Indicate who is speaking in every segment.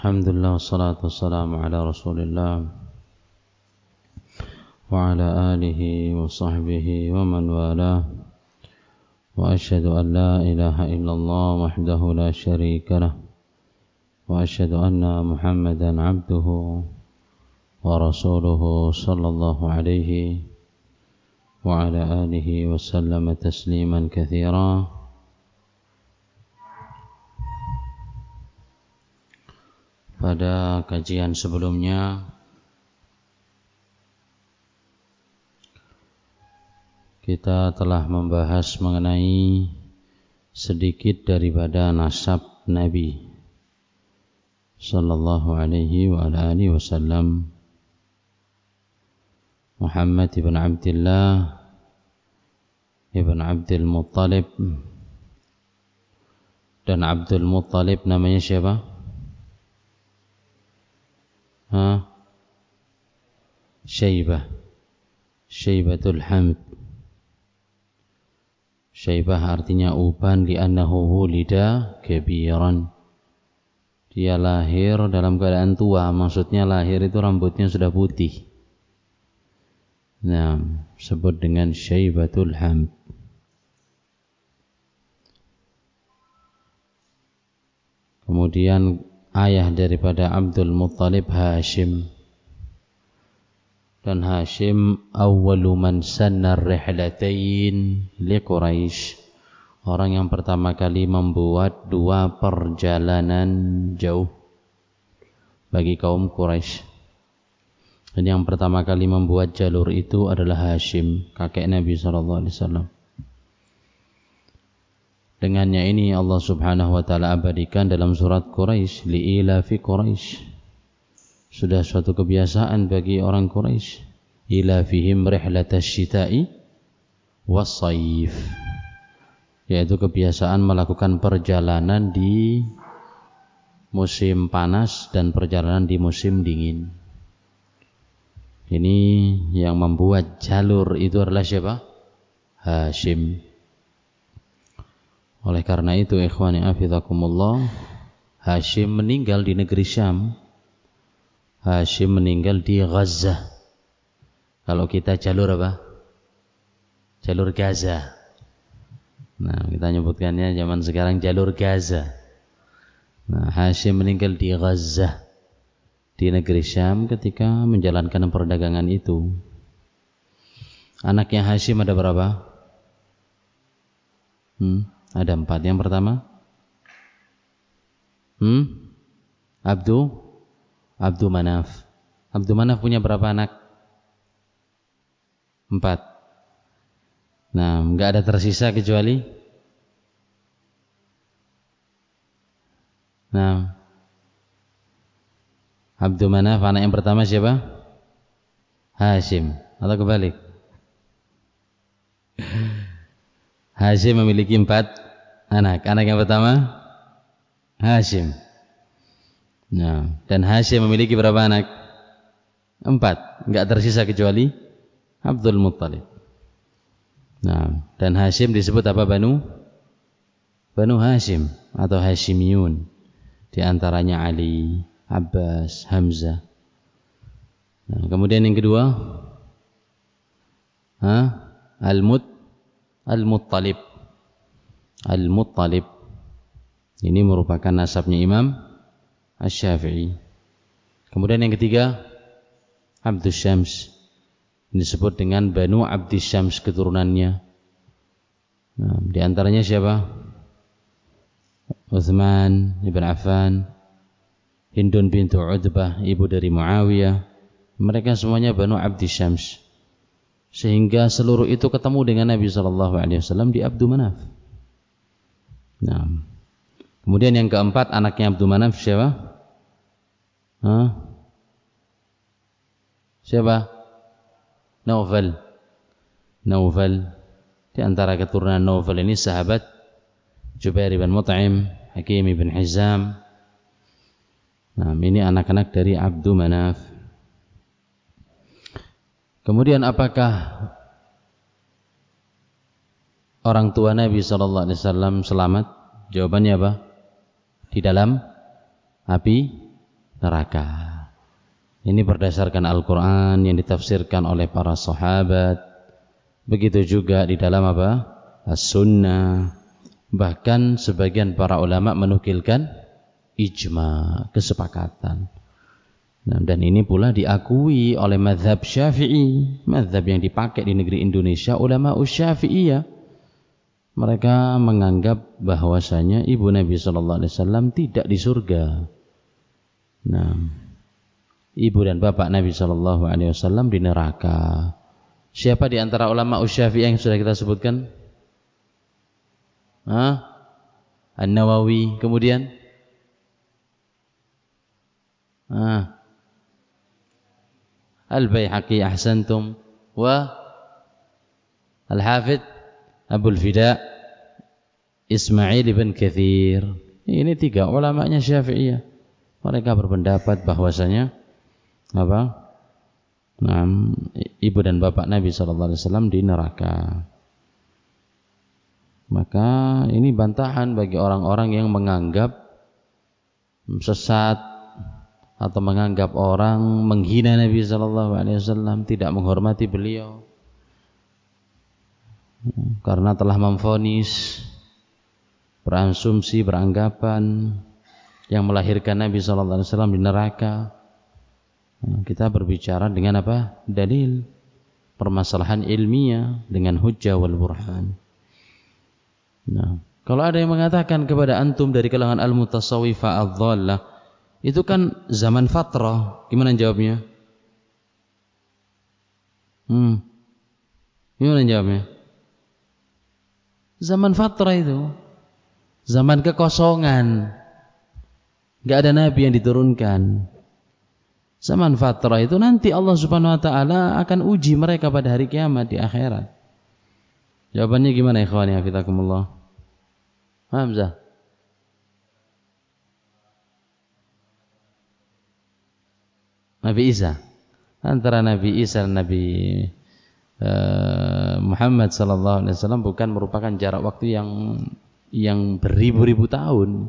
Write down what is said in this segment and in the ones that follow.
Speaker 1: Alhamdulillah wassalatu wassalamu ala Rasulillah wa ala alihi wa sahbihi wa man walah wa asyhadu an la ilaha illallah wahdahu la syarika lah wa asyhadu anna Muhammadan abduhu wa rasuluhu sallallahu alaihi wa ala alihi wa sallama tasliman katsira. Pada kajian sebelumnya kita telah membahas mengenai sedikit daripada nasab Nabi sallallahu alaihi wa alihi wasallam. Muhammad ibn Abdullah ibn Abdul Muttalib, dan Abdul Muttalib namanya siapa? Syaibah, Syaibatul Hamd. Syaibah artinya uban, li'annahu wulida kabiran. Dia lahir dalam keadaan tua, maksudnya lahir itu rambutnya sudah putih. Nah, sebut dengan Syaibatul Hamd. Kemudian ayah daripada Abdul Muttalib Hashim, dan Hashim awwalu man sanna rihlatain li Quraisy, orang yang pertama kali membuat dua perjalanan jauh bagi kaum Quraisy. Dan yang pertama kali membuat jalur itu adalah Hashim, kakek Nabi sallallahu alaihi wasallam. Dengannya ini Allah subhanahu wa ta'ala abadikan dalam surat Quraisy, li'ila fi Quraisy. Sudah suatu kebiasaan bagi orang Quraisy, ila fihim rihlatash syita'i was-sayf, yaitu kebiasaan melakukan perjalanan di musim panas dan perjalanan di musim dingin. Ini yang membuat jalur itu adalah siapa? Hashim. Oleh karena itu, ikhwani afizakumullah, Hashim meninggal di negeri Syam. Hashim meninggal di Gaza. Kalau kita jalur apa? Jalur Gaza. Nah, kita nyebutkannya zaman sekarang jalur Gaza. Nah, Hashim meninggal di Gaza, di negeri Syam ketika menjalankan perdagangan itu. Anaknya Hashim ada berapa? Ada 4. Yang pertama Abdu Manaf. Abdu Manaf punya berapa anak? 4. Nah, enggak ada tersisa kecuali Abdu Manaf, anak yang pertama siapa? Hashim, atau kebalik? Hashim memiliki 4 anak. Anak yang pertama Hashim. Nah, dan Hashim memiliki berapa anak? 4. Enggak tersisa kecuali Abdul Muttalib. Nah, dan Hashim disebut apa? Banu Hashim atau Hashimiyun. Di antaranya Ali, Abbas, Hamzah. Nah, kemudian yang kedua Al-Muttalib. Al-Muttalib ini merupakan nasabnya Imam Asy-Syafi'i. Kemudian yang ketiga Abdus Syams, disebut dengan Banu Abdus Syams keturunannya. Nah, di antaranya siapa? Utsman ibn Affan, Hindun bintu Utbah, ibu dari Muawiyah. Mereka semuanya Banu Abdus Syams. Sehingga seluruh itu ketemu dengan Nabi sallallahu alaihi wasallam di Abdu Manaf. Nah, kemudian yang keempat anaknya Abdu Manaf siapa? Siapa? Naufal. Di antara keturunan Naufal ini sahabat Jubair bin Mut'im, Hakim bin Hizam. Nah, ini anak-anak dari Abdu Manaf. Kemudian apakah orang tua Nabi SAW selamat? Jawabannya apa? Di dalam api neraka. Ini berdasarkan Al-Quran yang ditafsirkan oleh para sahabat. Begitu juga di dalam apa? As-Sunnah. Bahkan sebagian para ulama menukilkan ijma, kesepakatan. Nah, dan ini pula diakui oleh mazhab Syafi'i, mazhab yang dipakai di negeri Indonesia, ulama Syafi'iyah. Mereka menganggap bahwasanya ibu Nabi SAW tidak di surga. Nah, ibu dan bapak Nabi SAW di neraka. Siapa di antara ulama Syafi'iyah yang sudah kita sebutkan? An-Nawawi, kemudian Al-Baihaqi, ahsantum, wa Al-Hafidh Abul Fida Ismail ibn Katsir. Ini 3 ulamanya Syafi'iyah. Mereka berpendapat bahwasanya apa? Nah, ibu dan bapak Nabi SAW di neraka. Maka ini bantahan bagi orang-orang yang menganggap sesat atau menganggap orang menghina Nabi SAW, tidak menghormati beliau karena telah memvonis, berasumsi, beranggapan yang melahirkan Nabi SAW di neraka. Kita berbicara dengan apa? Dalil, permasalahan ilmiah dengan hujjah wal burhan. Nah, kalau ada yang mengatakan kepada antum dari kalangan al-mutasawwifah adh-dhallah, itu kan zaman fatrah, gimana jawabnya? Gimana jawabnya? Zaman fatrah itu zaman kekosongan, gak ada nabi yang diturunkan. Zaman fatrah itu nanti Allah Subhanahu wa ta'ala akan uji mereka pada hari kiamat di akhirat. Jawabannya gimana ikhwani hafizakumullah? Hamzah. Nabi Isa. Antara Nabi Isa dan Nabi Muhammad sallallahu alaihi wasallam bukan merupakan jarak waktu yang beribu-ribu tahun.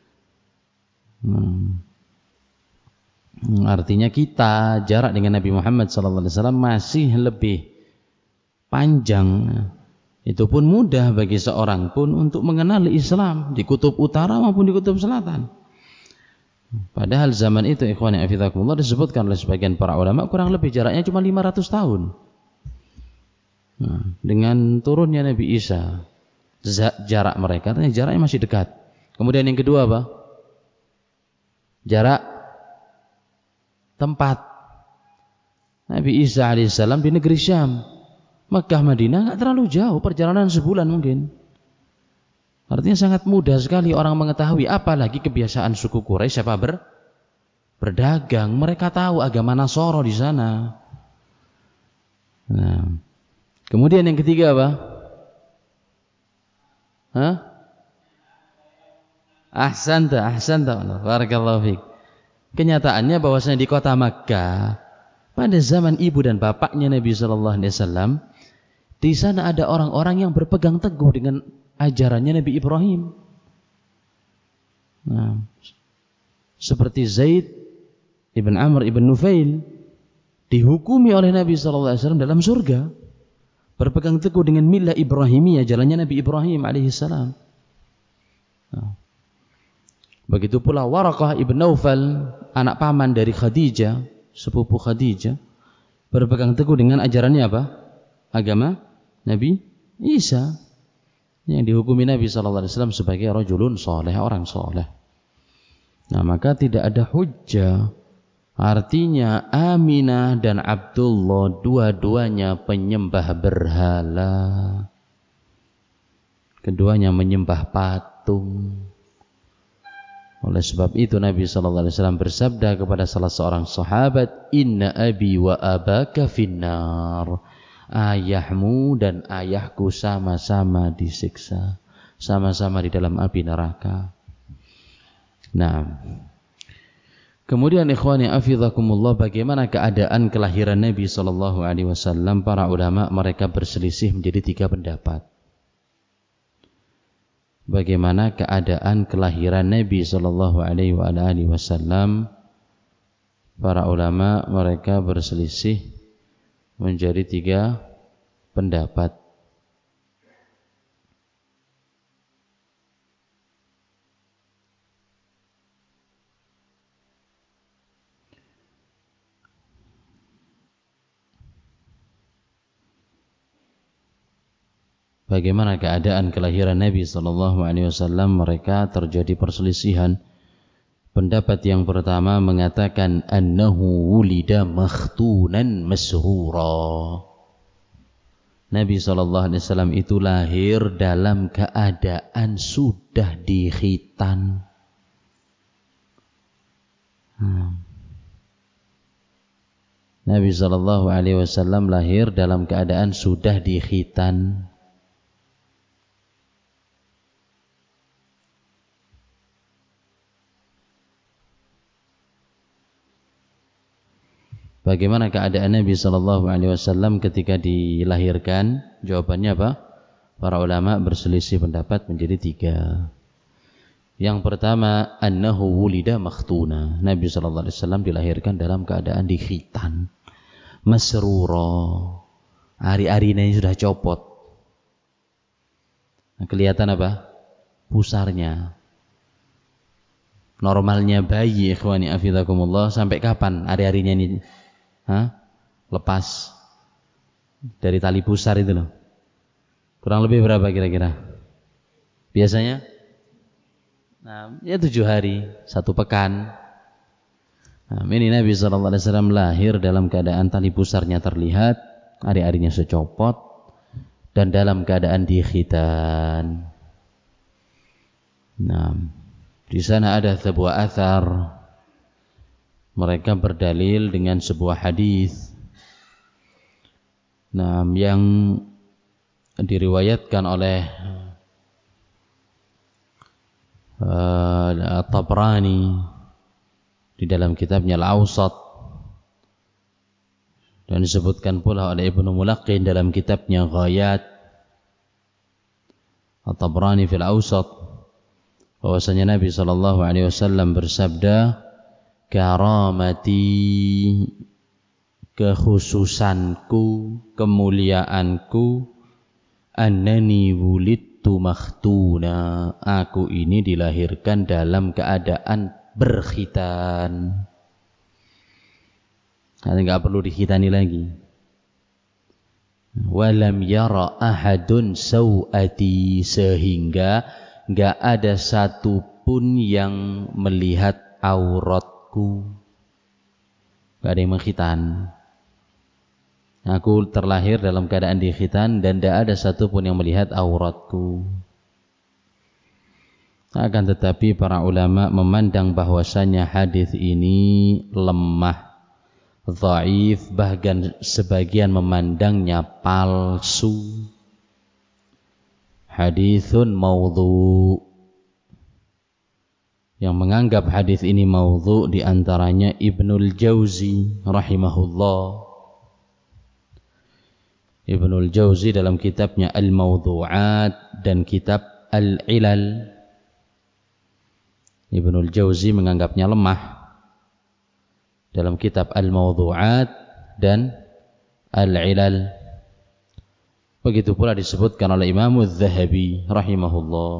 Speaker 1: Artinya kita jarak dengan Nabi Muhammad sallallahu alaihi wasallam masih lebih panjang. Itu pun mudah bagi seorang pun untuk mengenali Islam di kutub utara maupun di kutub selatan. Padahal zaman itu ikhwani afizakumullah disebutkan oleh sebagian para ulama kurang lebih jaraknya cuma 500 tahun. Nah, dengan turunnya Nabi Isa, jarak mereka jaraknya masih dekat. Kemudian yang kedua apa? Jarak tempat. Nabi Isa alaihissalam di negeri Syam, Makkah Madinah nggak terlalu jauh, perjalanan sebulan mungkin. Artinya sangat mudah sekali orang mengetahui, apalagi kebiasaan suku Quraisy apa berdagang. Mereka tahu agama Nasoro di sana. Nah, kemudian yang ketiga apa? Ahsanta, barakallahu fiik. Kenyataannya bahwasanya di kota Makkah pada zaman ibu dan bapaknya Nabi sallallahu alaihi wasallam, di sana ada orang-orang yang berpegang teguh dengan ajarannya Nabi Ibrahim. Nah, seperti Zaid ibn Amr ibn Nufail dihukumi oleh Nabi SAW dalam surga, berpegang teguh dengan milah Ibrahimiyah, jalannya Nabi Ibrahim alaihissalam. Nah, begitu pula Waraqah ibn Naufal, anak paman dari Khadijah, sepupu Khadijah, berpegang teguh dengan ajarannya apa? Agama Nabi Isa, yang dihukumi Nabi SAW sebagai rajulun soleh, orang soleh. Nah, maka tidak ada hujjah. Artinya Aminah dan Abdullah dua-duanya penyembah berhala, keduanya menyembah patung. Oleh sebab itu Nabi SAW bersabda kepada salah seorang sahabat, Inna abi wa abaka finnar. Ayahmu dan ayahku sama-sama disiksa, sama-sama di dalam api neraka. Nah, kemudian ikhwani afizakumullah, bagaimana keadaan kelahiran Nabi SAW? Para ulama mereka berselisih menjadi 3 pendapat. Bagaimana keadaan kelahiran Nabi SAW para ulama mereka berselisih menjadi 3 pendapat. Bagaimana keadaan kelahiran Nabi SAW? Mereka terjadi perselisihan. Pendapat yang pertama mengatakan annahu wulida makhtunan masrura. Nabi SAW itu lahir dalam keadaan sudah dikhitan. Nabi SAW lahir dalam keadaan sudah dikhitan. Bagaimana keadaan Nabi SAW ketika dilahirkan? Jawabannya apa? Para ulama berselisih pendapat menjadi 3. Yang pertama, annahu wulida makhtuna. Nabi SAW dilahirkan dalam keadaan dikhitan. Masrura. Ari-arinya sudah copot. Nah, kelihatan apa? Pusarnya. Normalnya bayi, ikhwani afidakumullah, sampai kapan ari-arinya ini lepas dari tali pusar itu loh? Kurang lebih berapa kira-kira? Biasanya? Nah, ya 7 hari, 1 pekan. Nah, ini Nabi SAW lahir dalam keadaan tali pusarnya terlihat, ari-arinya secopot, dan dalam keadaan dikhitan. Nah, di sana ada sebuah athar. Mereka berdalil dengan sebuah hadis yang diriwayatkan oleh At-Tabrani di dalam kitabnya Al-Awsat, dan disebutkan pula oleh Ibnu Mulaqqin dalam kitabnya Ghayat. At-Tabrani fil Awsat, bahwasanya Nabi SAW bersabda, karamati, kekhususanku, kemuliaanku, annani wulidtu makhtuna, aku ini dilahirkan dalam keadaan berkhitan. Karena enggak perlu dikhitani lagi. Walam yara ahadun sawati, sehingga enggak ada satupun yang melihat auratku. Gak ada yang mengkhitan. Aku terlahir dalam keadaan dikhitan dan tidak ada satupun yang melihat auratku. Akan tetapi para ulama memandang bahwasanya hadis ini lemah, dhaif, bahkan sebagian memandangnya palsu. Haditsun maudhu'. Yang menganggap hadis ini maudhu' di antaranya Ibnul Jauzi rahimahullah. Ibnul Jauzi dalam kitabnya Al-Mawdhu'at dan kitab Al-Ilal. Ibnul Jauzi menganggapnya lemah dalam kitab Al-Mawdhu'at dan Al-Ilal. Begitu pula disebutkan oleh Imam Az-Zahabi rahimahullah.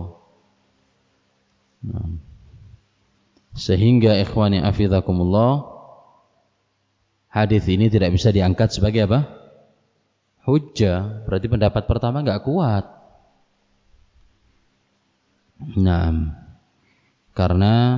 Speaker 1: Sehingga ikhwani afidakumullah, hadis ini tidak bisa diangkat sebagai apa? Hujjah. Berarti pendapat pertama enggak kuat. Karena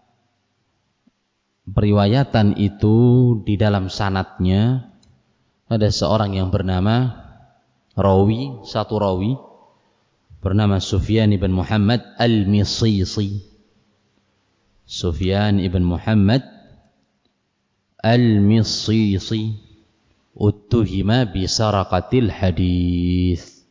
Speaker 1: periwayatan itu di dalam sanadnya ada seorang yang bernama satu rawi bernama Sufyan ibn Muhammad al-Misisi. Sufyan ibn Muhammad al-Misisi uttuhima bisaraqatil hadis.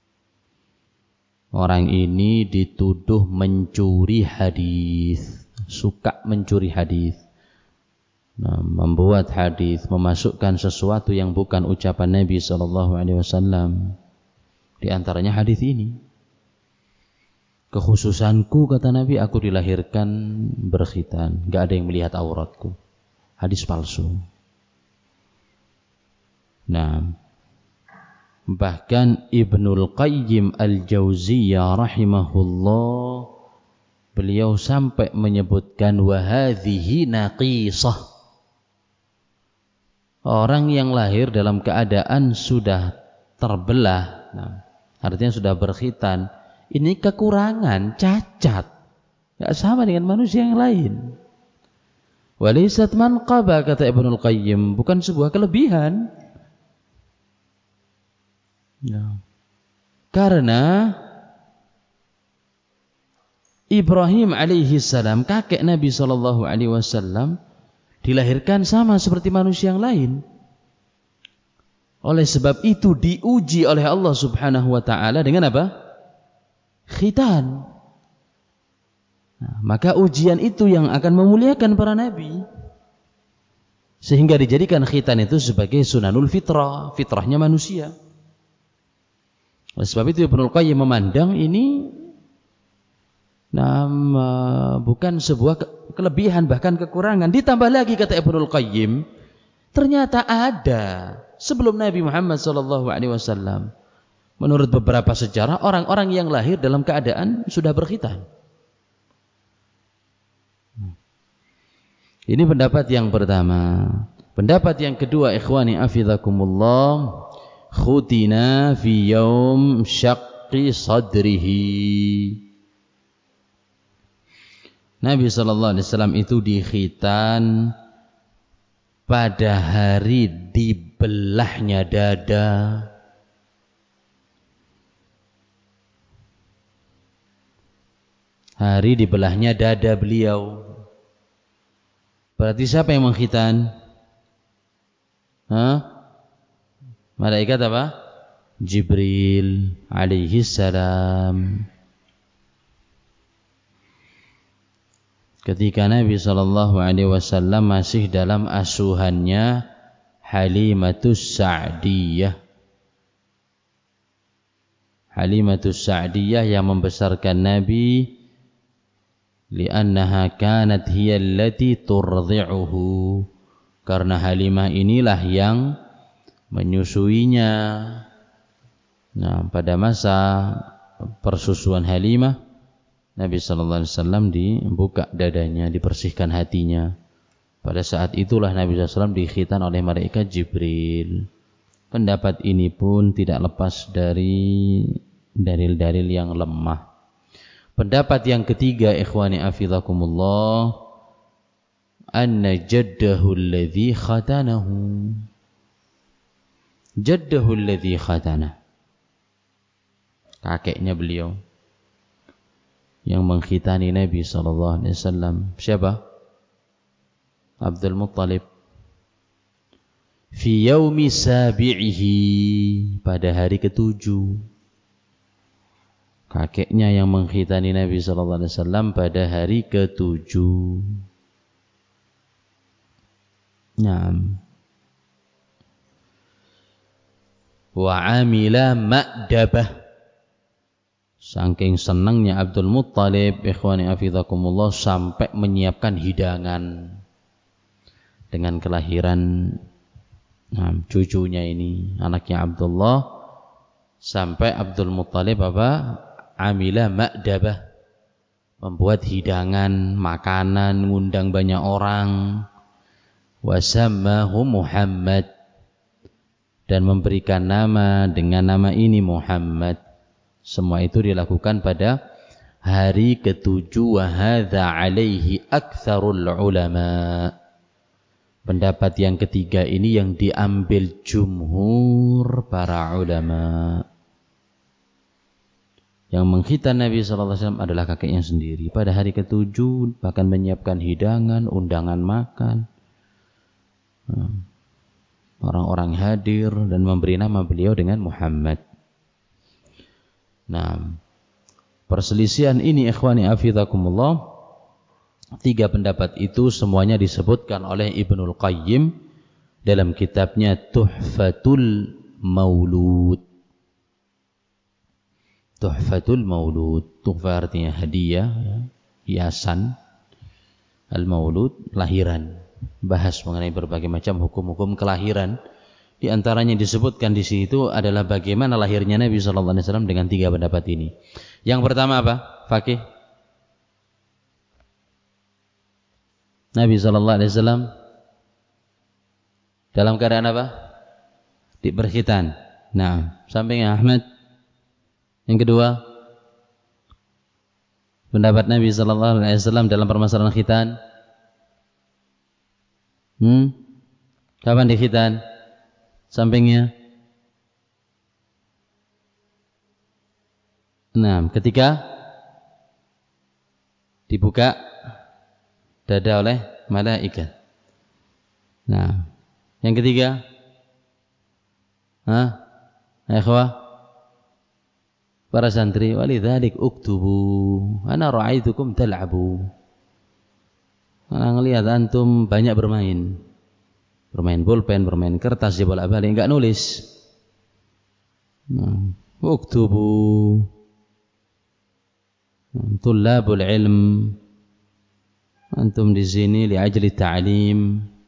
Speaker 1: Orang ini dituduh mencuri hadis, suka mencuri hadis. Membuat hadis, memasukkan sesuatu yang bukan ucapan Nabi SAW. Di antaranya hadis ini. Kekhususanku, kata Nabi, aku dilahirkan berkhitan, gak ada yang melihat auratku. hadis palsu. Nah, bahkan Ibnul Qayyim Al-Jauziyah rahimahullah, beliau sampai menyebutkan wa hadhihi naqisah. Orang yang lahir dalam keadaan sudah terbelah, artinya sudah berkhitan, ini kekurangan, cacat. Tidak sama dengan manusia yang lain. Walaysat manqaba, kata Ibnul Qayyim, bukan sebuah kelebihan. Ya. Karena Ibrahim alaihi salam, kakek Nabi sallallahu alaihi wasallam, dilahirkan sama seperti manusia yang lain. Oleh sebab itu diuji oleh Allah Subhanahu wa taala dengan apa? Khitan. Nah, maka ujian itu yang akan memuliakan para nabi. Sehingga dijadikan khitan itu sebagai sunanul fitrah, fitrahnya manusia. Oleh sebab itu Ibnul Qayyim memandang ini bukan sebuah kelebihan, bahkan kekurangan. Ditambah lagi, kata Ibnul Qayyim, ternyata ada sebelum Nabi Muhammad SAW, menurut beberapa sejarah, orang-orang yang lahir dalam keadaan sudah berkhitan. Ini pendapat yang pertama. Pendapat yang kedua, ikhwani afizakumullah, khutina fi yaum syaqqi sadrihi. Nabi SAW itu dikhitan pada hari dibelahnya dada. Hari dibelahnya dada beliau. Berarti siapa yang mengkhitan? Malaikat apa? Jibril alaihi salam. Ketika Nabi SAW masih dalam asuhannya Halimatus Sa'diyah. Halimatus Sa'diyah yang membesarkan Nabi, li'annaha kanat hiya allati turdhi'uhu, karena Halimah inilah yang menyusuinya. Nah, pada masa persusuan Halimah, Nabi SAW dibuka dadanya, dibersihkan hatinya. Pada saat itulah Nabi SAW dikhitan oleh malaikat Jibril. Pendapat ini pun tidak lepas dari dalil-dalil yang lemah. Pendapat yang ketiga, ikhwani afizakumullah, anna jaddahu alladhi khatanahu. Jaddahu alladhi khatanah, kakeknya beliau yang mengkhitani Nabi SAW. Siapa? Abdul Muttalib. Fi yaumi sabi'ihi, pada hari ketujuh. Kakeknya yang mengkhitani Nabi SAW pada hari ketujuh. Naam. Wa amila ma'dabah. Saking senangnya Abdul Muttalib, ikhwani afizakumullah, sampai menyiapkan hidangan dengan kelahiran cucunya ini, anaknya Abdullah. Sampai Abdul Muttalib amila ma'dabah, membuat hidangan, makanan, ngundang banyak orang. Wasammahu Muhammad, dan memberikan nama dengan nama ini Muhammad. Semua itu dilakukan pada hari ketujuh. Wa hadza alaihi aktsarul ulama. Pendapat yang ketiga ini yang diambil jumhur para ulama. Yang mengkhitan Nabi SAW adalah kakeknya sendiri. Pada hari ketujuh bahkan menyiapkan hidangan, undangan makan. Orang-orang hadir dan memberi nama beliau dengan Muhammad. Nah, perselisihan ini ikhwani afizakumullah, tiga pendapat itu semuanya disebutkan oleh Ibnul Qayyim dalam kitabnya Tuhfatul Maulud. Tuhfatul Maulud, tuhfa artinya hadiah, hiasan. Al-Maulud, lahiran. bahas mengenai berbagai macam hukum-hukum kelahiran. Di antaranya disebutkan di situ adalah bagaimana lahirnya Nabi sallallahu alaihi wasallam dengan 3 pendapat ini. Yang pertama apa? Fakih. Nabi sallallahu alaihi wasallam dalam keadaan apa? Berkhitan. Nah, sampingnya Ahmad. Yang kedua, pendapat Nabi sallallahu alaihi wasallam dalam permasalahan khitan. Kapan dikhitan? Sampingnya. Nah, ketika dibuka dada oleh malaikat. Nah, yang ketiga, ikhwah, para santri, walidzalik uktubu, ana ra'aitukum tal'abu. Ana ngelihat antum banyak bermain pulpen, bermain kertas, bolak-balik, enggak nulis. Uktubu, tullabul ilm, antum di sini li'ajli ta'lim.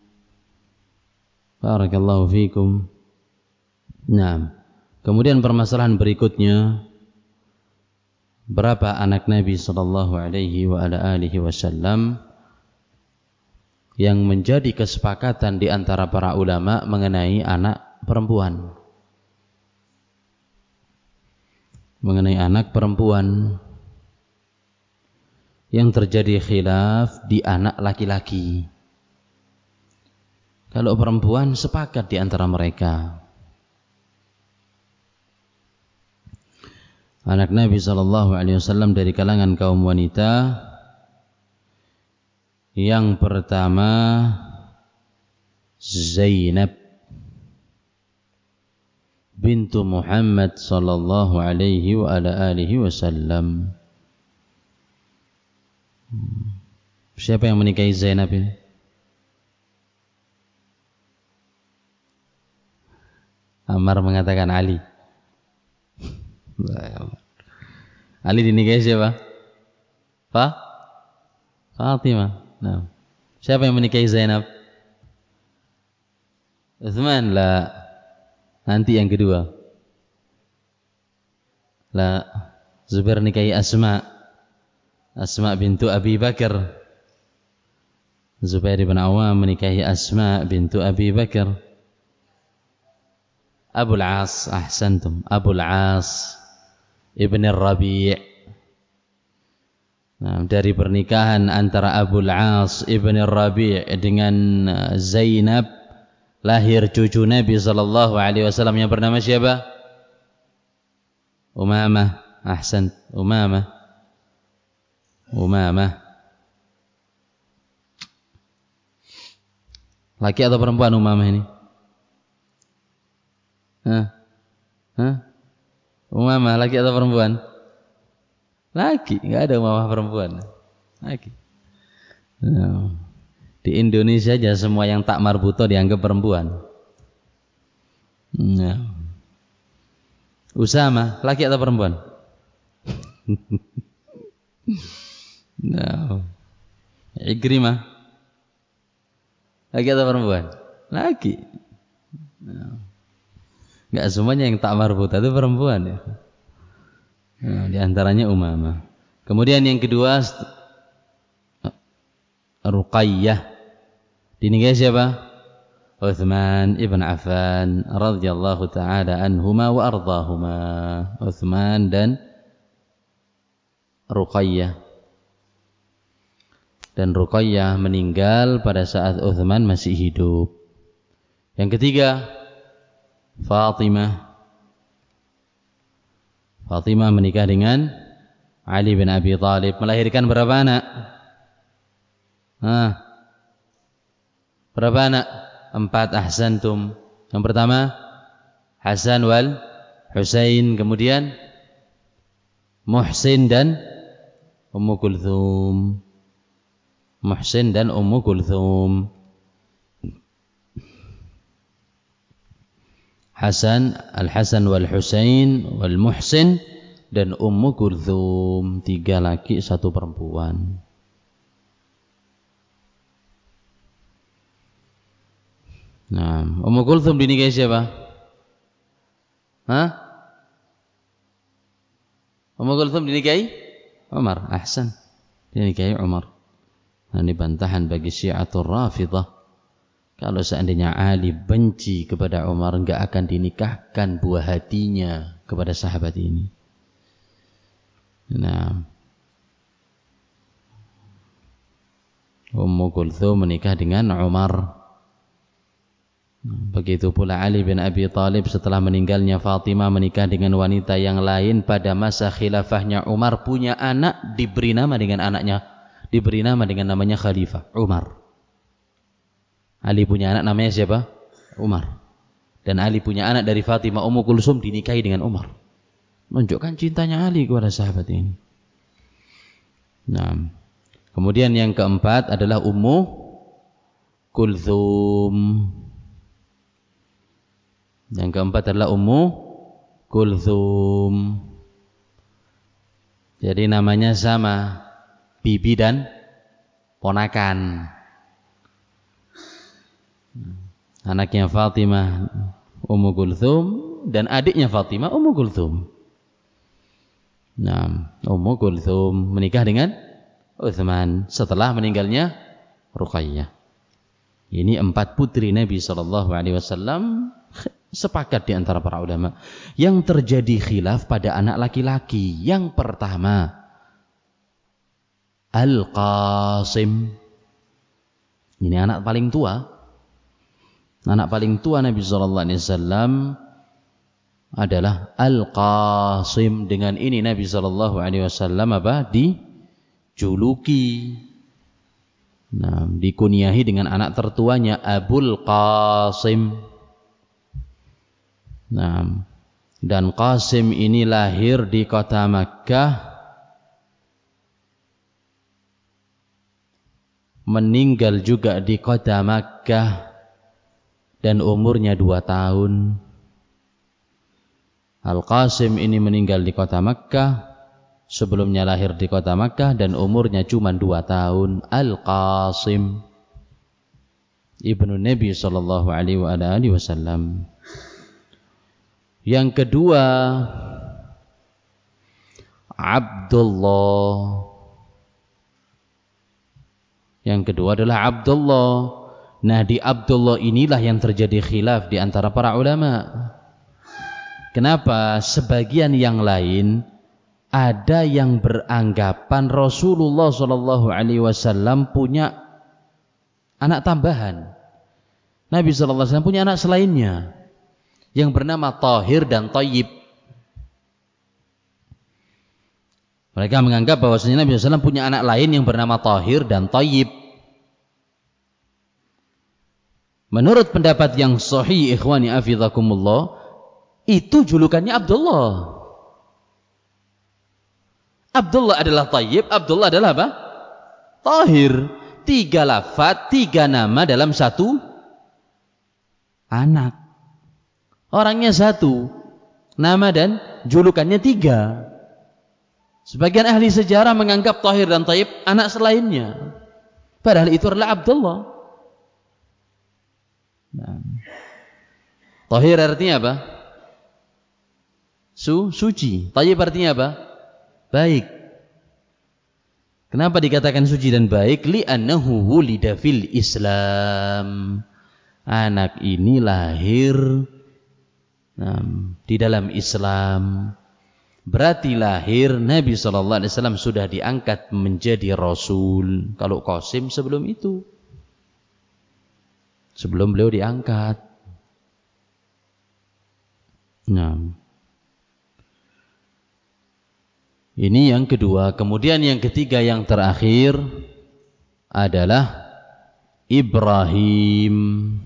Speaker 1: Barakallahu fikum. Nah, kemudian permasalahan berikutnya, berapa anak Nabi sallallahu alaihi wa ala alihi wasallam yang menjadi kesepakatan di antara para ulama mengenai anak perempuan. Mengenai anak perempuan yang terjadi khilaf di anak laki-laki. Kalau perempuan sepakat di antara mereka. Anak Nabi sallallahu alaihi wasallam dari kalangan kaum wanita, yang pertama Zainab bintu Muhammad sallallahu alaihi wa ala alihi wasallam. Siapa yang menikahi Zainab ini? Ammar mengatakan Ali. Ali dinikahi siapa? Fatimah. Nah, siapa yang menikahi Zainab? Utsman? La. Nanti yang kedua. La. Zubair nikahi Asma. Asma bintu Abi Bakar. Zubair bin Awam menikahi Asma bintu Abi Bakar. Abul As, ahsantum. Abul As ibn Rabi'. Nah, dari pernikahan antara Abul As ibn Rabi' dengan Zainab lahir cucu Nabi sallallahu alaihi wasallam yang bernama siapa? Umamah. Ahsan, Umamah. Laki atau perempuan Umamah ini? Umamah laki atau perempuan? Laki, enggak ada Umamah perempuan. Laki. Nah, di Indonesia aja semua yang tak marbuto dianggap perempuan. Nah. Usama, laki atau perempuan? Nah. Ikrimah, laki atau perempuan? Laki. Nah. Enggak semuanya yang tak marbuto itu perempuan ya. Nah, di antaranya Umamah. Kemudian yang kedua Ruqayyah. Dinikahi siapa? Utsman ibn Affan radhiyallahu taala anhuma wa ardahuma. Utsman dan Ruqayyah. Dan Ruqayyah meninggal pada saat Utsman masih hidup. Yang ketiga Fatimah. Fatimah menikah dengan Ali bin Abi Thalib, melahirkan berapa anak? Berapa anak? 4, ahsantum. Yang pertama Hasan wal Husain, kemudian Muhsin dan Ummu Kulthum. Muhsin dan Ummu Kulthum. Hasan, Al-Hasan wal Husain wal Muhsin dan Ummu Kulthum, 3 laki 1 perempuan. Nah, Ummu Kulthum dinikahi siapa? Hah? Ummu Kulthum dinikahi Umar. Ahsan. Dinikahi Umar. Nah, ini bantahan bagi Syi'atul Rafidhah. Kalau seandainya Ali benci kepada Umar, enggak akan dinikahkan buah hatinya kepada sahabat ini. Nah, Ummu Kulthum menikah dengan Umar. Begitu pula Ali bin Abi Thalib setelah meninggalnya Fatimah menikah dengan wanita yang lain pada masa khilafahnya Umar, punya anak, diberi nama dengan anaknya, diberi nama dengan namanya Khalifah Umar. Ali punya anak namanya siapa? Umar. Dan Ali punya anak dari Fatimah Ummu Kulsum dinikahi dengan Umar. Menunjukkan cintanya Ali kepada sahabat ini. Nah, kemudian yang keempat adalah Ummu Kulthum. Yang keempat adalah Ummu Kulthum. Jadi namanya sama, bibi dan ponakan. Anaknya Fatimah Ummu Kulthum dan adiknya Fatimah Ummu Kulthum. Nah, Ummu Kulthum menikah dengan Utsman setelah meninggalnya Ruqayyah. Ini 4 putri Nabi SAW. Sepakat di antara para ulama. Yang terjadi khilaf pada anak laki-laki. Yang pertama, Al-Qasim. Ini anak paling tua. Anak paling tua Nabi SAW adalah Al-Qasim. Dengan ini Nabi SAW dijuluki, dikuniahi dengan anak tertuanya Abul Qasim. Dan Qasim ini lahir di kota Makkah, meninggal juga di kota Makkah, dan umurnya 2 tahun. Al-Qasim ini meninggal di kota Makkah, sebelumnya lahir di kota Makkah, dan umurnya cuma 2 tahun. Al-Qasim ibnu Nabi SAW. Yang kedua, Abdullah. Yang kedua adalah Abdullah. Nah, di Abdullah inilah yang terjadi khilaf di antara para ulama. Kenapa? Sebagian yang lain ada yang beranggapan Rasulullah SAW punya anak tambahan. Nabi SAW punya anak selainnya yang bernama Tahir dan Thayyib. Mereka menganggap bahwasanya Nabi SAW punya anak lain yang bernama Tahir dan Thayyib. Menurut pendapat yang sahih, ikhwani afizakumullah, itu julukannya Abdullah. Abdullah adalah Thayyib, Abdullah adalah apa? Tahir. 3 lafaz, 3 nama dalam 1 anak. Orangnya 1, nama dan julukannya 3. Sebagian ahli sejarah menganggap Tahir dan Thayyib anak selainnya, padahal itu adalah Abdullah. Tahir artinya apa? Suci. Thayyib artinya apa? Baik. Kenapa dikatakan suci dan baik? Li'annahu wulida fil Islam. Anak ini lahir di dalam Islam. Berarti lahir Nabi SAW sudah diangkat menjadi Rasul. Kalau Qasim sebelum itu, sebelum beliau diangkat. Ini yang kedua. Kemudian yang ketiga, yang terakhir adalah Ibrahim,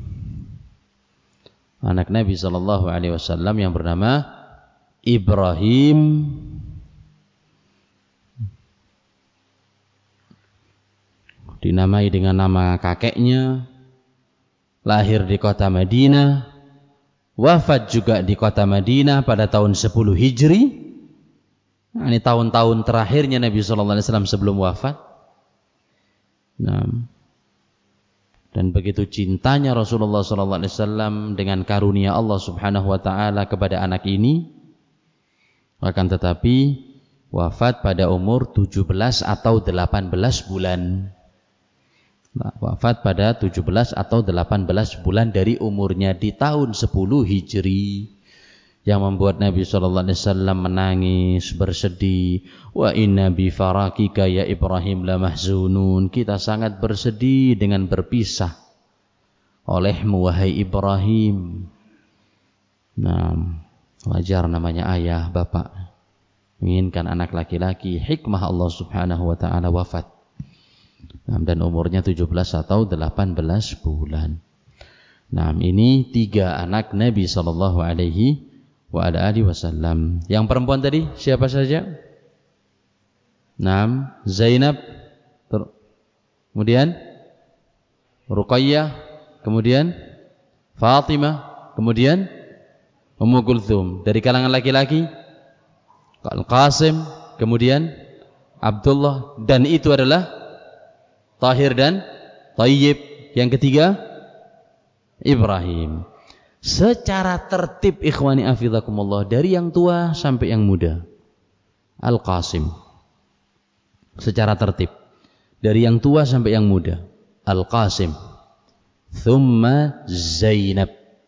Speaker 1: anak Nabi SAW yang bernama Ibrahim. Dinamai dengan nama kakeknya. Lahir di kota Madinah, wafat juga di kota Madinah pada tahun 10 Hijri. Ini tahun-tahun terakhirnya Nabi SAW sebelum wafat. Dan begitu cintanya Rasulullah SAW dengan karunia Allah Subhanahu wa taala kepada anak ini, akan tetapi wafat pada umur 17 atau 18 bulan. Nah, wafat pada 17 atau 18 bulan dari umurnya di tahun 10 Hijri, yang membuat Nabi SAW menangis, bersedih. Wa inna bi farakika ya Ibrahim la mahzunun. Kita sangat bersedih dengan berpisah olehmu wahai Ibrahim. Nah, wajar namanya ayah, bapak menginginkan anak laki-laki. Hikmah Allah Subhanahu wa taala wafat. Nah, dan umurnya 17 atau 18 bulan. Nah, ini 3 anak Nabi sallallahu alaihi wa ala alihi wasallam. Yang perempuan tadi siapa saja? Naam, Zainab, kemudian Ruqayyah, kemudian Fatimah, kemudian Ummu Kulthum. Dari kalangan laki-laki Al-Qasim, kemudian Abdullah, dan itu adalah Tahir dan Thayyib. Yang ketiga Ibrahim. Secara tertib ikhwani afizakumullah, dari yang tua sampai yang muda. Al-Qasim. Secara tertib dari yang tua sampai yang muda. Al-Qasim. Thumma Zainab.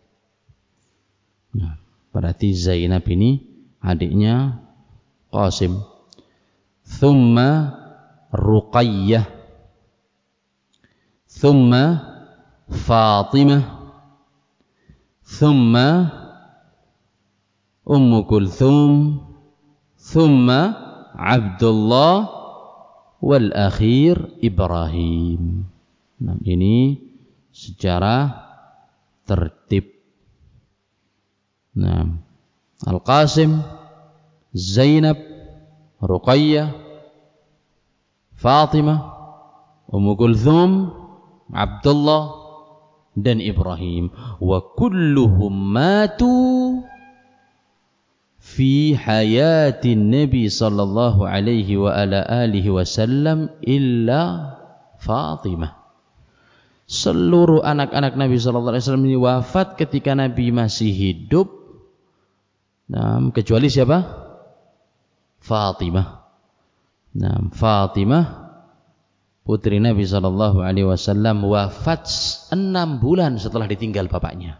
Speaker 1: Nah, berarti Zainab ini adiknya Qasim. Thumma Ruqayyah. Thumma Fatimah. Thumma Ummu Kulthum. Thumma Abdullah. Wal akhir Ibrahim. Nah, ini secara tertib. Nah, Al-Qasim, Zainab, Ruqayyah, Fatimah, Ummu Kulthum, Abdullah, dan Ibrahim. Wa kulluhum matu fi hayatin Nabi sallallahu alaihi wa ala alihi wasallam illa Fatimah. Seluruh anak-anak Nabi sallallahu alaihi wasallam ini wafat ketika Nabi masih hidup. Nah, kecuali siapa? Fatimah. Nah, Fatimah putri Nabi sallallahu alaihi wasallam wafat 6 bulan setelah ditinggal bapaknya.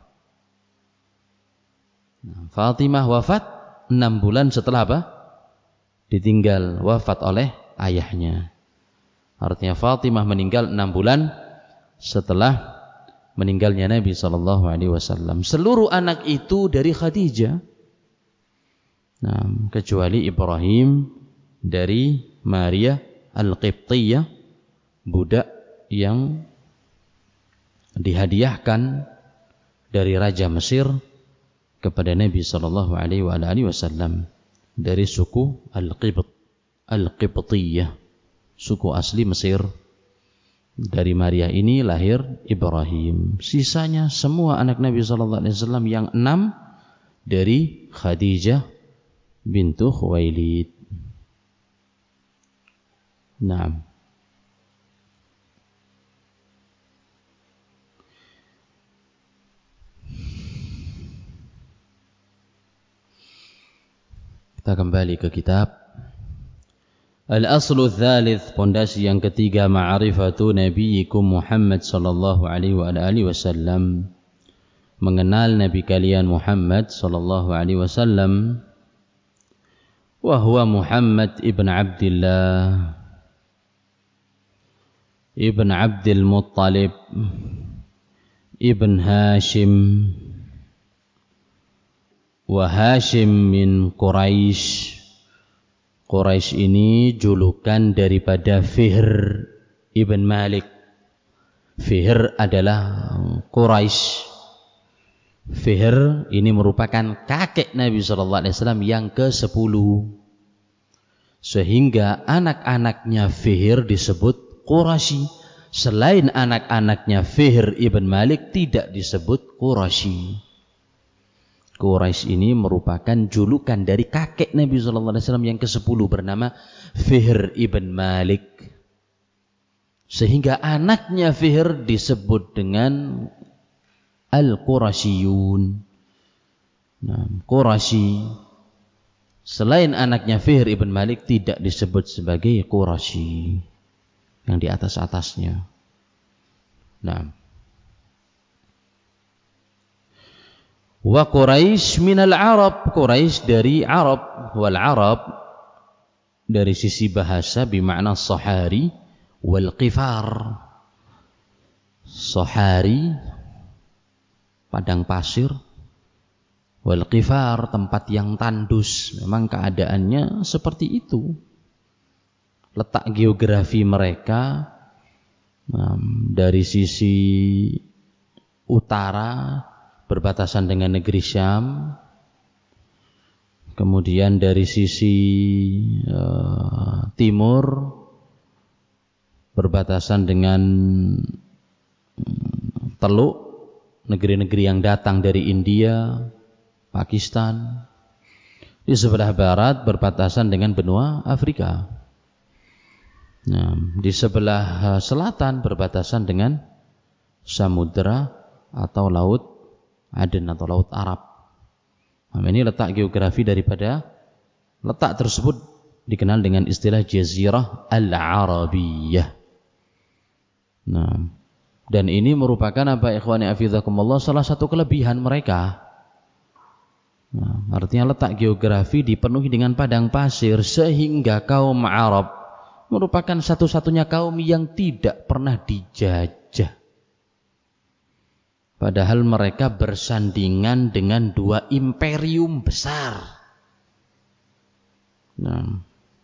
Speaker 1: Nah, Fatimah wafat 6 bulan setelah apa? Ditinggal, wafat oleh ayahnya. Artinya Fatimah meninggal 6 bulan setelah meninggalnya Nabi sallallahu alaihi wasallam. Seluruh anak itu dari Khadijah. Nah, kecuali Ibrahim dari Maria Al-Qibtiyah, budak yang dihadiahkan dari Raja Mesir kepada Nabi sallallahu alaihi wasallam dari suku Al-Qibtiyah, suku asli Mesir. Dari Maria ini lahir Ibrahim. Sisanya semua anak Nabi sallallahu alaihi wasallam yang 6 dari Khadijah bintu Khuwailid. Naam. Kita kembali ke kitab. Al-aslu tsalits, pondasi yang ketiga, ma'rifatu nabiyyikum Muhammad sallallahu alaihi wa alihi wasallam. Mengenal nabi kalian Muhammad sallallahu alaihi wasallam. Wa huwa Muhammad ibn Abdullah ibn Abdul Muttalib ibn Hashim, wa Hashim min Quraisy. Quraisy ini julukan daripada Fihr ibn Malik. Fihr adalah Quraisy. Fihr ini merupakan kakek Nabi SAW yang ke-10. Sehingga anak-anaknya Fihr disebut Quraisy. Selain anak-anaknya Fihr ibn Malik tidak disebut Quraisy. Quraisy ini merupakan julukan dari kakek Nabi SAW yang ke-10 bernama Fihr ibn Malik. Sehingga anaknya Fihr disebut dengan Al-Qurasyiyun. Nah, Quraisy selain anaknya Fihr ibn Malik tidak disebut sebagai Quraisy yang di atas-atasnya. Nah, wa Quraisy minal Arab, Quraisy dari Arab, wal Arab dari sisi bahasa bermakna Sahari wal Qifar. Sahari padang pasir, wal Qifar tempat yang tandus. Memang keadaannya seperti itu. Letak geografi mereka dari sisi utara berbatasan dengan negeri Syam, kemudian dari sisi timur berbatasan dengan Teluk, negeri-negeri yang datang dari India, Pakistan. Di sebelah barat berbatasan dengan benua Afrika. Nah, di sebelah selatan berbatasan dengan samudera atau laut Aden atau laut Arab. Nah, ini letak geografi daripada letak tersebut dikenal dengan istilah Jazirah Al-Arabiyah. Nah, dan ini merupakan apa ikhwani afizakumullah salah satu kelebihan mereka. Nah, artinya letak geografi dipenuhi dengan padang pasir sehingga kaum Arab merupakan satu-satunya kaum yang tidak pernah dijajah. Padahal mereka bersandingan dengan dua imperium besar. Nah,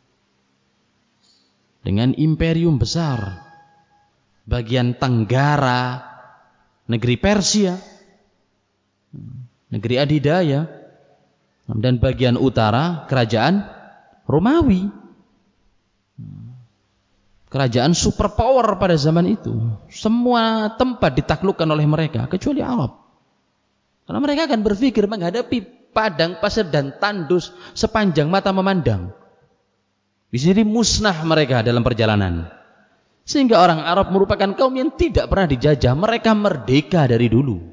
Speaker 1: dengan imperium besar. Bagian tenggara negeri Persia, negeri Adidaya, dan bagian utara kerajaan Romawi, kerajaan superpower pada zaman itu. Semua tempat ditaklukkan oleh mereka kecuali Arab, karena mereka akan berpikir menghadapi padang pasir dan tandus sepanjang mata memandang. Bisa jadi musnah mereka dalam perjalanan. Sehingga orang Arab merupakan kaum yang tidak pernah dijajah. Mereka merdeka dari dulu.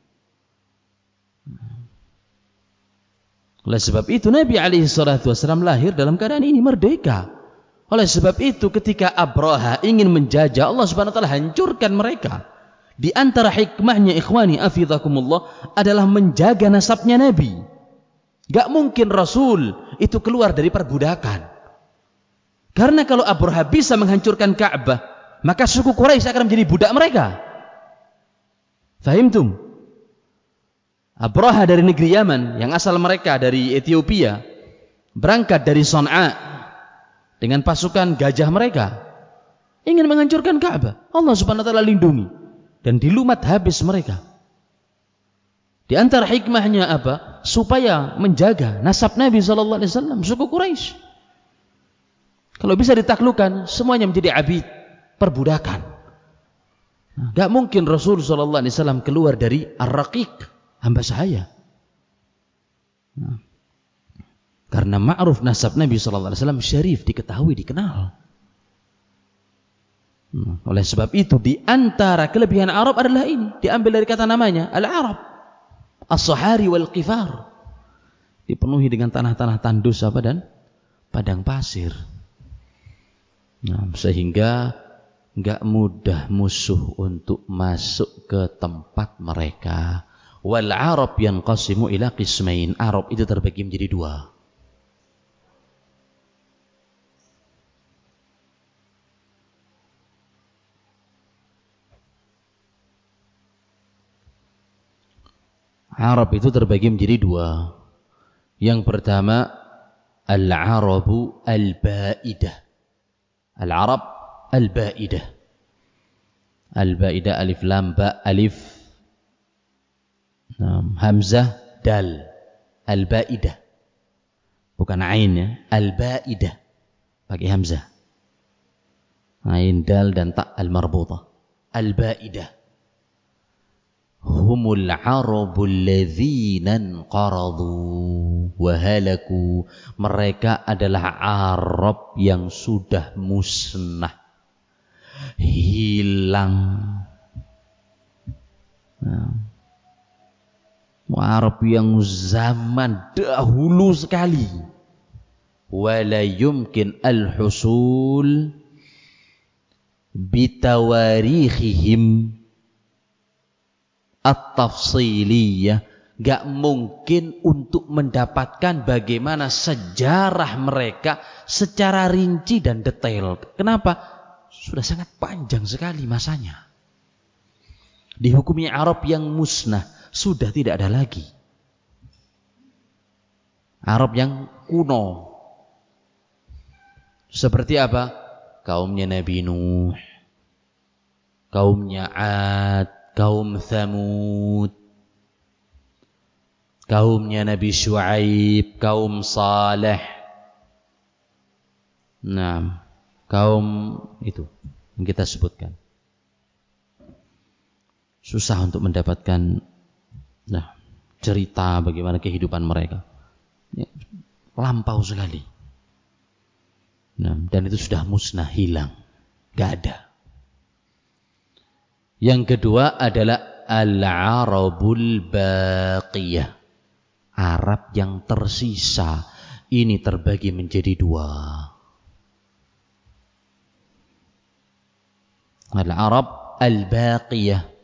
Speaker 1: Oleh sebab itu Nabi SAW lahir dalam keadaan ini merdeka. Oleh sebab itu ketika Abraha ingin menjajah, Allah Subhanahu wa taala hancurkan mereka. Di antara hikmahnya ikhwani afizakumullah adalah menjaga nasabnya Nabi. Gak mungkin Rasul itu keluar dari perbudakan. Karena kalau Abraha bisa menghancurkan Ka'bah, maka suku Quraisy akan menjadi budak mereka. Fahimtum? Abraha dari negeri Yaman yang asal mereka dari Ethiopia berangkat dari Son'a dengan pasukan gajah mereka ingin menghancurkan Ka'bah. Allah Subhanahu wa taala lindungi dan dilumat habis mereka. Di antara hikmahnya apa? Supaya menjaga nasab Nabi sallallahu alaihi wasallam, suku Quraisy. Kalau bisa ditaklukkan, semuanya menjadi abid, perbudakan. Gak mungkin Rasul SAW keluar dari Ar-Raqiq, hamba sahaya. Karena ma'ruf nasab Nabi SAW syarif, diketahui, dikenal. Oleh sebab itu, di antara kelebihan Arab adalah ini. Diambil dari kata namanya, Al-Arab. As-Sahari wal-Qifar. Dipenuhi dengan tanah-tanah tandus dan padang pasir. Nah, sehingga enggak mudah musuh untuk masuk ke tempat mereka. Wal Arab yanqasimu ila qismain. Arab itu terbagi menjadi dua. Arab itu terbagi menjadi dua. Yang pertama Al-Arabu Al-Ba'idah. Al-Arab Al-Ba'idah. Al-Ba'idah alif lam ba alif hamzah dal. Al-Ba'idah. Bukan ain ya, Al-Ba'idah. Pakai hamzah. Ain dal dan ta al-marbutah. Al-Ba'idah. Humul Arabul ladzina qaradu wa halaku. Mereka adalah Arab yang sudah musnah. hilang. Nah, Arab yang zaman dahulu sekali, wala yumkin al-husul bitawarikhihim at-tafsiliyah, gak mungkin untuk mendapatkan bagaimana sejarah mereka secara rinci dan detail. Kenapa? Sudah sangat panjang sekali masanya. Dihukumi Arab yang musnah, sudah tidak ada lagi. Arab yang kuno. Seperti apa? Kaumnya Nabi Nuh, kaumnya Ad, kaum Thamud, kaumnya Nabi Syuaib, kaum Saleh. Nah, kaum itu yang kita sebutkan. Susah untuk mendapatkan cerita bagaimana kehidupan mereka. Ya, lampau sekali. Nah, dan itu sudah musnah, hilang, gak ada. Yang kedua adalah al-Arabul Baqiyah, Arab yang tersisa. Ini terbagi menjadi dua. Al-Arab Al-Baqiyah,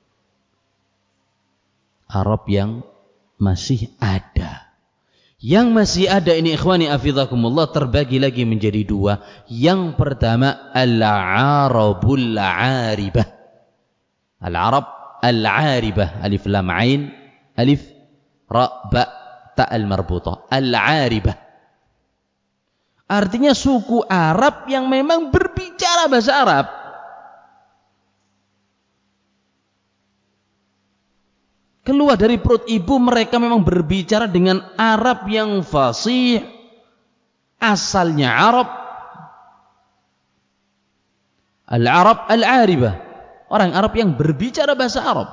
Speaker 1: Arab yang masih ada. Yang masih ada ini ikhwani afidhakumullah terbagi lagi menjadi dua. Yang pertama al-Arabul Aribah. Al-Arab Al-Aribah, alif lam ain, alif ra ba ta al-marbutah. Al-Aribah. Artinya suku Arab yang memang berbicara bahasa Arab. Keluar dari perut ibu mereka memang berbicara dengan Arab yang fasih, asalnya Arab. Al-Arab Al-Aribah, orang Arab yang berbicara bahasa Arab.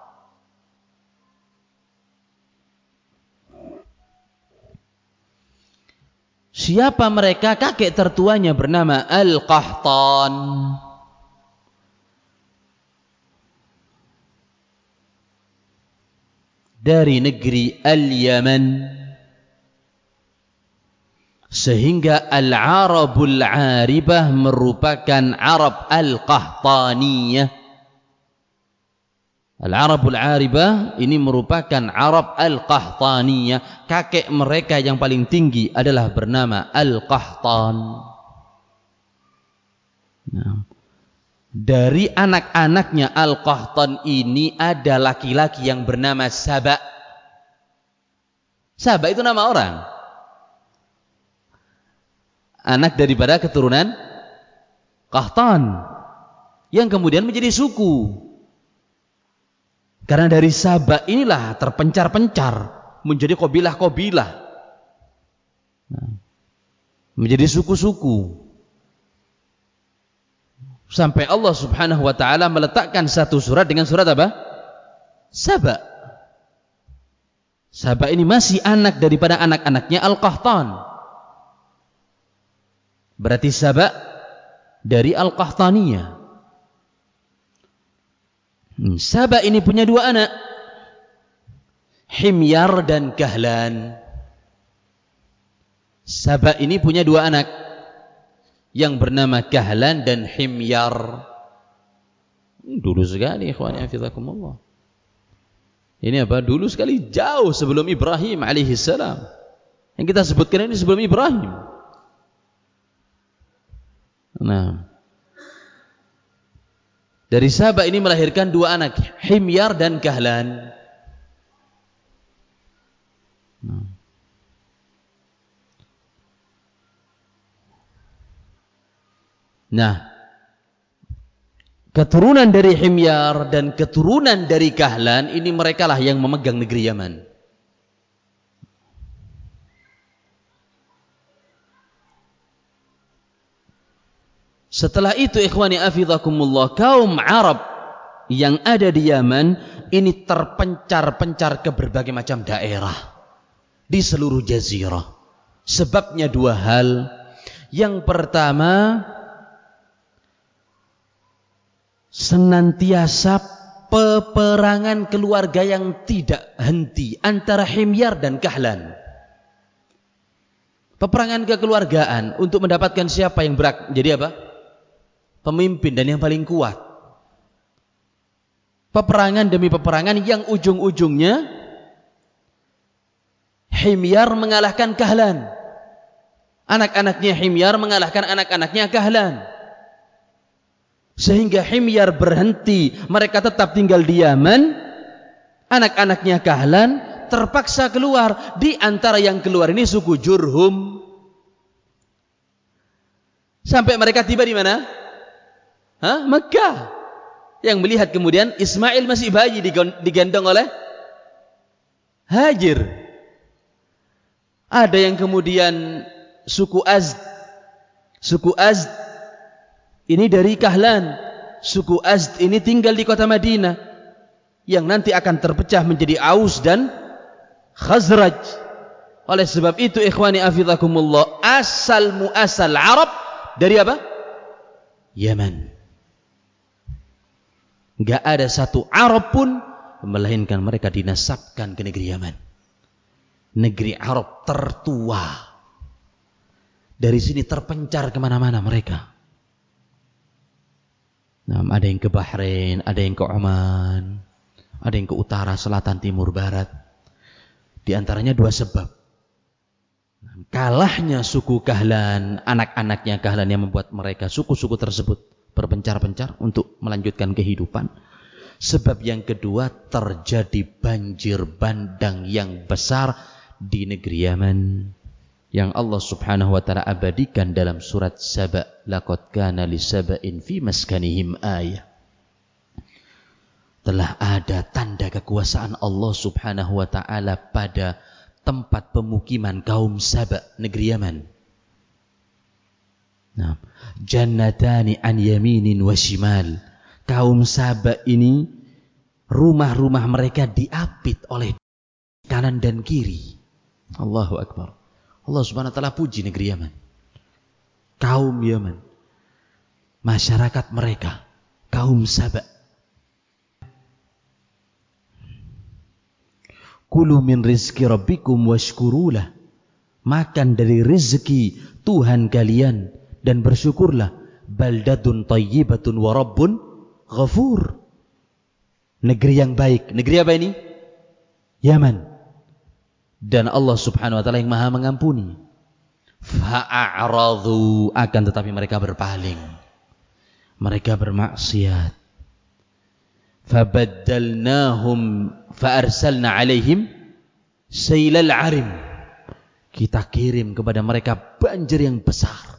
Speaker 1: Siapa mereka? Kakek tertuanya bernama Al-Qahtan. Dari negeri Al-Yaman. Sehingga Al-Arabul Aribah merupakan Arab Al-Qahtaniyah. Al-Arabul Aribah ini merupakan Arab Al-Qahtaniyah. Kakek mereka yang paling tinggi adalah bernama Al-Qahtan. Nah, dari anak-anaknya Al-Qahtan ini ada laki-laki yang bernama Saba. Saba itu nama orang. Anak daripada keturunan Qahtan yang kemudian menjadi suku. Karena dari Saba inilah terpencar-pencar menjadi kabilah-kabilah. Menjadi suku-suku. Sampai Allah subhanahu wa ta'ala meletakkan satu surat dengan surat apa? Saba. Saba ini masih anak daripada anak-anaknya Al-Qahtan. Berarti Saba dari Al-Qahtaniyah. Saba ini punya dua anak, Himyar dan Kahlan. Saba ini punya dua anak yang bernama Kahlan dan Himyar. Dulu sekali ikhwani hafizakumullah. Ini apa? Dulu sekali, jauh sebelum Ibrahim alaihi salam. Yang kita sebutkan ini sebelum Ibrahim. Nah, dari Saba ini melahirkan dua anak, Himyar dan Kahlan. Nah, keturunan dari Himyar dan keturunan dari Kahlan ini merekalah yang memegang negeri Yaman. Setelah itu ikhwani afidhakumullah, kaum Arab yang ada di Yaman ini terpencar-pencar ke berbagai macam daerah di seluruh jazirah. Sebabnya dua hal. Yang pertama,
Speaker 2: senantiasa peperangan keluarga yang tidak henti antara himyar dan kahlan. Peperangan kekeluargaan untuk mendapatkan siapa yang jadi apa? Pemimpin dan yang paling kuat. Peperangan demi peperangan yang ujung-ujungnya himyar mengalahkan kahlan. Anak-anaknya himyar mengalahkan anak-anaknya kahlan. Sehingga himyar berhenti, mereka tetap tinggal di Yaman. Anak-anaknya kahlan terpaksa keluar. Di antara yang keluar ini suku Jurhum. Sampai mereka tiba di mana? Mekah. Yang melihat kemudian Ismail masih bayi digendong oleh Hajar. Ada yang kemudian suku Azd. Suku Azd ini dari Kahlan. Suku Azd ini tinggal di kota Madinah yang nanti akan terpecah menjadi Aus dan Khazraj. Oleh sebab itu ikhwani afizakumullah, asal muasal Arab dari apa? Yaman. Enggak ada satu Arab pun melainkan mereka dinasabkan ke negeri Yaman. Negeri Arab tertua. Dari sini terpencar kemana-mana mereka. Nah, ada yang ke Bahrain, ada yang ke Oman, ada yang ke utara, selatan, timur, barat. Di antaranya dua sebab. Kalahnya suku Kahlan, anak-anaknya Kahlan yang membuat mereka suku-suku tersebut berpencar-pencar untuk melanjutkan kehidupan. Sebab yang kedua, terjadi banjir bandang yang besar di negeri Yaman yang Allah Subhanahu wa taala abadikan dalam surat Saba, laqad kana li saba'in fi maskanihim ayah. Telah ada tanda kekuasaan Allah Subhanahu wa taala pada tempat pemukiman kaum Saba, negeri Yaman. Nah, jannatani an yaminin wa shimal. Kaum Saba ini rumah-rumah mereka diapit oleh kanan dan kiri. Allahu akbar. Allah Subhanahu wa taala puji negeri Yaman. Kaum Yaman. Masyarakat mereka, kaum Saba. Kulu min rizki rabbikum washkurulah. Makan dari rezeki Tuhan kalian dan bersyukurlah. Baldatun tayyibatun wa rabbun ghafur. Negeri yang baik. Negeri apa ini? Yaman. Dan Allah Subhanahu wa taala yang Maha mengampuni. Fa'a'radhu, akan tetapi mereka berpaling. Mereka bermaksiat. Fabaddalnahum fa'arsalna 'alaihim sailal 'arim. Kita kirim kepada mereka banjir yang besar.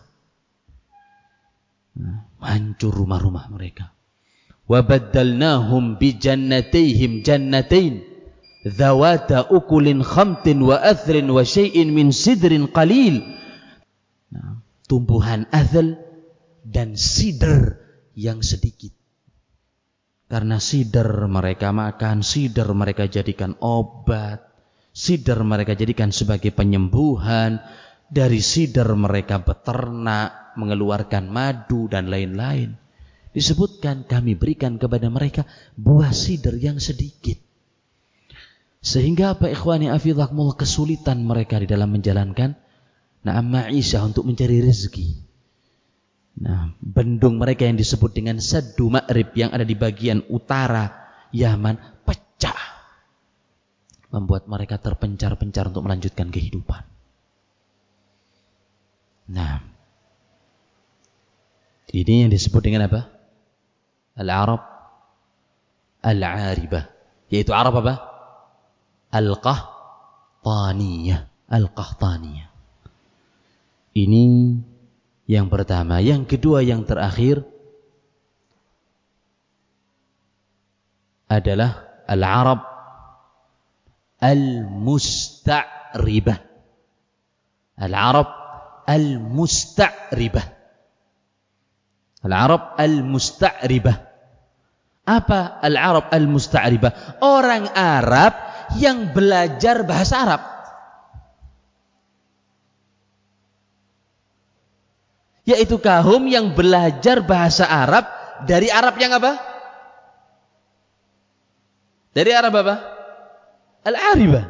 Speaker 2: Hancur rumah-rumah mereka. Wa baddalnahum bi jannatayhim jannatain Zawata ukulin khamtin wa athrin wa syai'in min sidrin qalil. Nah, tumbuhan athal dan sidr yang sedikit. Karena sidr mereka makan, sidr mereka jadikan obat, sidr mereka jadikan sebagai penyembuhan, dari sidr mereka beternak, mengeluarkan madu dan lain-lain. Disebutkan kami berikan kepada mereka buah sidr yang sedikit. Sehingga apa ikhwani afizakumullah, kesulitan mereka di dalam menjalankan ma'isyah untuk mencari rezeki. Nah, bendung mereka yang disebut dengan Saddu Ma'rib yang ada di bagian utara Yaman pecah. Membuat mereka terpencar-pencar untuk melanjutkan kehidupan. Nah, ini yang disebut dengan apa? Al-Arab Al-Aribah. Yaitu Arab apa? Al-Qahtaniyah. Al-Qahtaniyah. Ini yang pertama. Yang kedua, yang terakhir adalah Al-Arab Al-Musta'ribah. Al-Arab Al-Musta'ribah. Al-Arab Al-Musta'ribah. Apa Al-Arab Al-Musta'ribah? Orang Arab yang belajar bahasa Arab. Yaitu kaum yang belajar bahasa Arab Dari Arab yang apa? Dari Arab apa? Al-Aribah.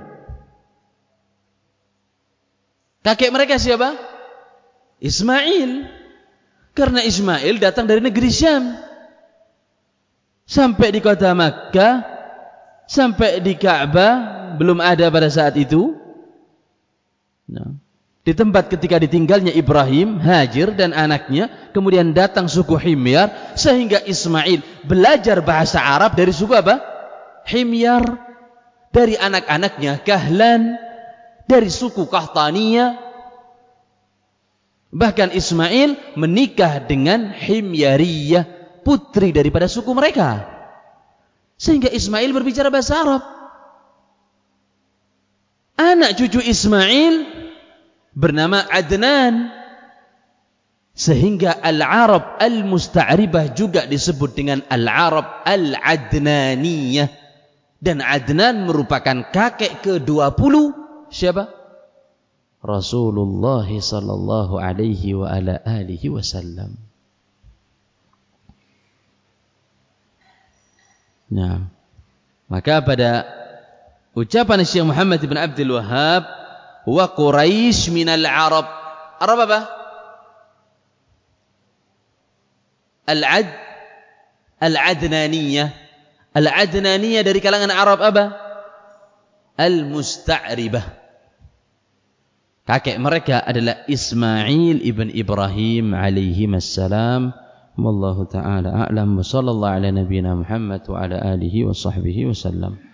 Speaker 2: Kakek mereka siapa? Ismail. Karena Ismail datang dari negeri Syam. Sampai di kota Makkah, sampai di Ka'bah, belum ada pada saat itu. Nah, di tempat ketika ditinggalnya Ibrahim, Hajar dan anaknya, kemudian datang suku Himyar, sehingga Ismail belajar bahasa Arab dari suku apa? Himyar. Dari anak-anaknya Kahlan, dari suku Kahtaniyah. Bahkan Ismail menikah dengan Himyariyah, putri daripada suku mereka. Sehingga Ismail berbicara bahasa Arab. Anak cucu Ismail bernama Adnan. Sehingga Al-Arab Al-Musta'ribah juga disebut dengan Al-Arab Al-Adnaniyah. Dan Adnan merupakan kakek ke-20 siapa? Rasulullah sallallahu alaihi wa ala alihi wasallam. Nah, maka pada ucapan Syekh Muhammad bin Abdul Wahhab, wa Quraisy minal Arab. Arab apa? Al-Adnaniyah. Al-Adnaniyah dari kalangan Arab apa? Al-Musta'ribah. Kakek mereka adalah Ismail ibn Ibrahim alaihi assalam. Wallahu ta'ala a'lam wa sallallahu ala nabiyyina Muhammad wa ala alihi wa sahbihi wasallam.